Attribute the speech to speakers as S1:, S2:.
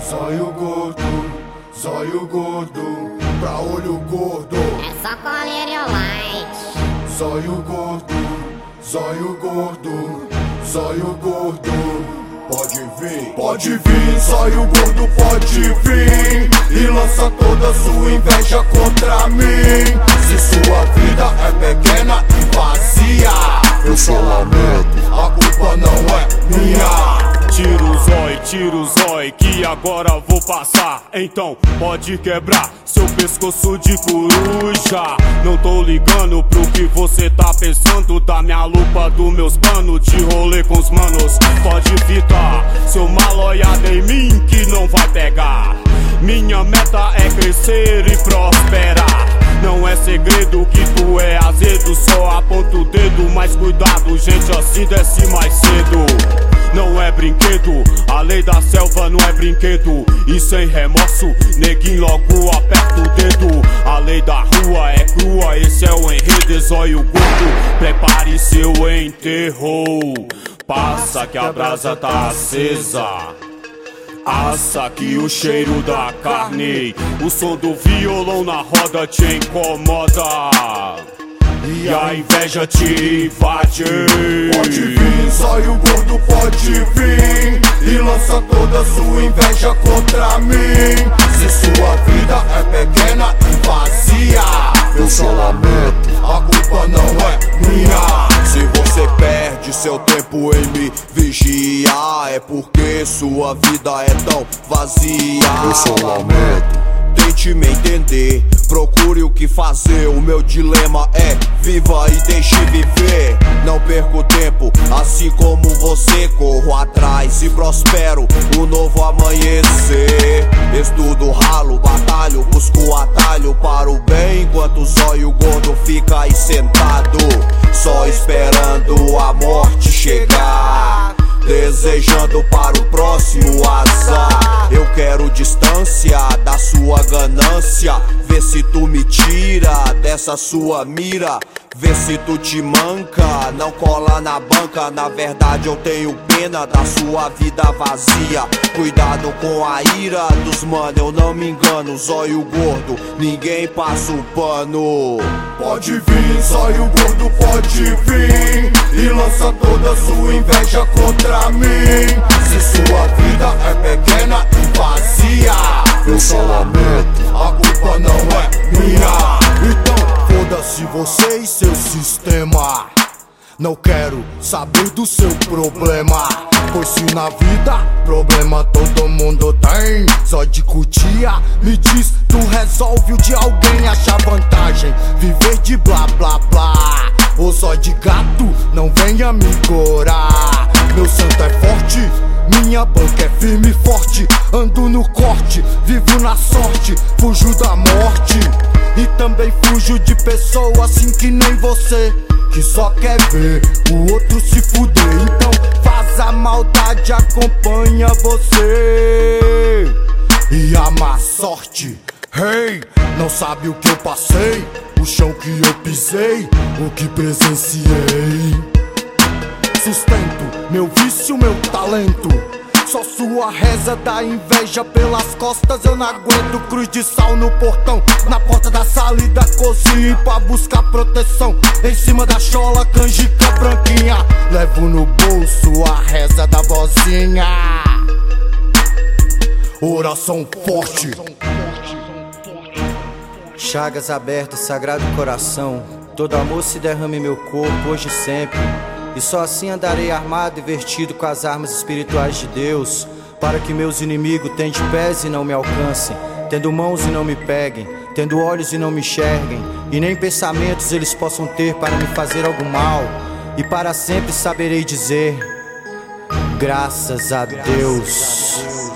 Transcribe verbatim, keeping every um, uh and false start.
S1: Zóio gordo, zóio gordo, pra olho gordo.
S2: É só colírio light.
S1: Zóio gordo, zóio gordo, zóio gordo. Pode vir, pode vir, zóio gordo pode vir e lança toda sua inveja contra mim. Se sua vida é pequena e vazia, eu só lamento, a culpa não é minha.
S3: Tira o zóio, tira o zóio, que agora vou passar. Então pode quebrar seu pescoço de coruja. Não tô ligando pro que você tá pensando, da minha lupa, dos meus panos, de rolê com os manos. Pode fitar seu maloiado em mim que não vai pegar. Minha meta é crescer e prosperar. Não é segredo que tu é azedo, só aponta o dedo, mas cuidado, gente, assim desce mais cedo. Não é brinquedo, a lei da selva não é brinquedo. E sem remorso, neguinho logo aperta o dedo. A lei da rua é crua, esse é o enredo. Zóio gordo, prepare seu enterro. Passa que a brasa tá acesa, assa que o cheiro da carne, o som do violão na roda te incomoda e a inveja te invade.
S1: Pode vir, zóio gordo pode vir e lança toda sua inveja contra mim. Se sua vida é pequena e vazia, eu só lamento, a culpa não é minha. Se você perde seu tempo em me vigiar, é porque sua vida é tão vazia. Eu só lamento. Tente me entender, procure o que fazer. O meu dilema é viva e deixe viver. Não perco tempo, assim como você, corro atrás e prospero o novo amanhecer. Estudo, ralo, batalho, busco atalho para o bem, enquanto o zóio gordo fica aí sentado, só esperando a morte chegar, desejando para o próximo azar. Eu quero distância da sua ganância, vê se tu me tira dessa sua mira. Vê se tu te manca, não cola na banca. Na verdade eu tenho pena da sua vida vazia. Cuidado com a ira dos mano, eu não me engano. Zóio gordo, ninguém passa o pano. Pode vir, zóio gordo pode vir e lança toda sua inveja contra mim. Se sua vida é pequena e vazia, eu só lamento, a culpa não é minha. Então foda-se você e seu sistema, não quero saber do seu problema. Pois se na vida problema todo mundo tem, só de cutia me diz, tu resolve o de alguém achar vantagem, viver de blá blá blá. Ou só de gato, não venha me corar. Meu santo é forte, minha banca é firme e forte. Ando no corte, vivo na sorte, fujo da morte. E também fujo de pessoa assim que nem você, que só quer ver o outro se fuder. Então faz a maldade, acompanha você e a má sorte. Hey, não sabe o que eu passei, o chão que eu pisei, o que presenciei. Sustento meu vício, meu talento, só sua reza da inveja pelas costas eu não aguento. Cruz de sal no portão, na porta da sala e da cozinha, pra buscar proteção em cima da chola, canjica branquinha. Levo no bolso a reza da vozinha, oração forte.
S4: Chagas abertas, sagrado coração, todo amor se derrama em meu corpo hoje e sempre. E só assim andarei armado e vestido com as armas espirituais de Deus, para que meus inimigos tenham pés e não me alcancem, tendo mãos e não me peguem, tendo olhos e não me enxerguem, e nem pensamentos eles possam ter para me fazer algum mal. E para sempre saberei dizer, graças a Deus.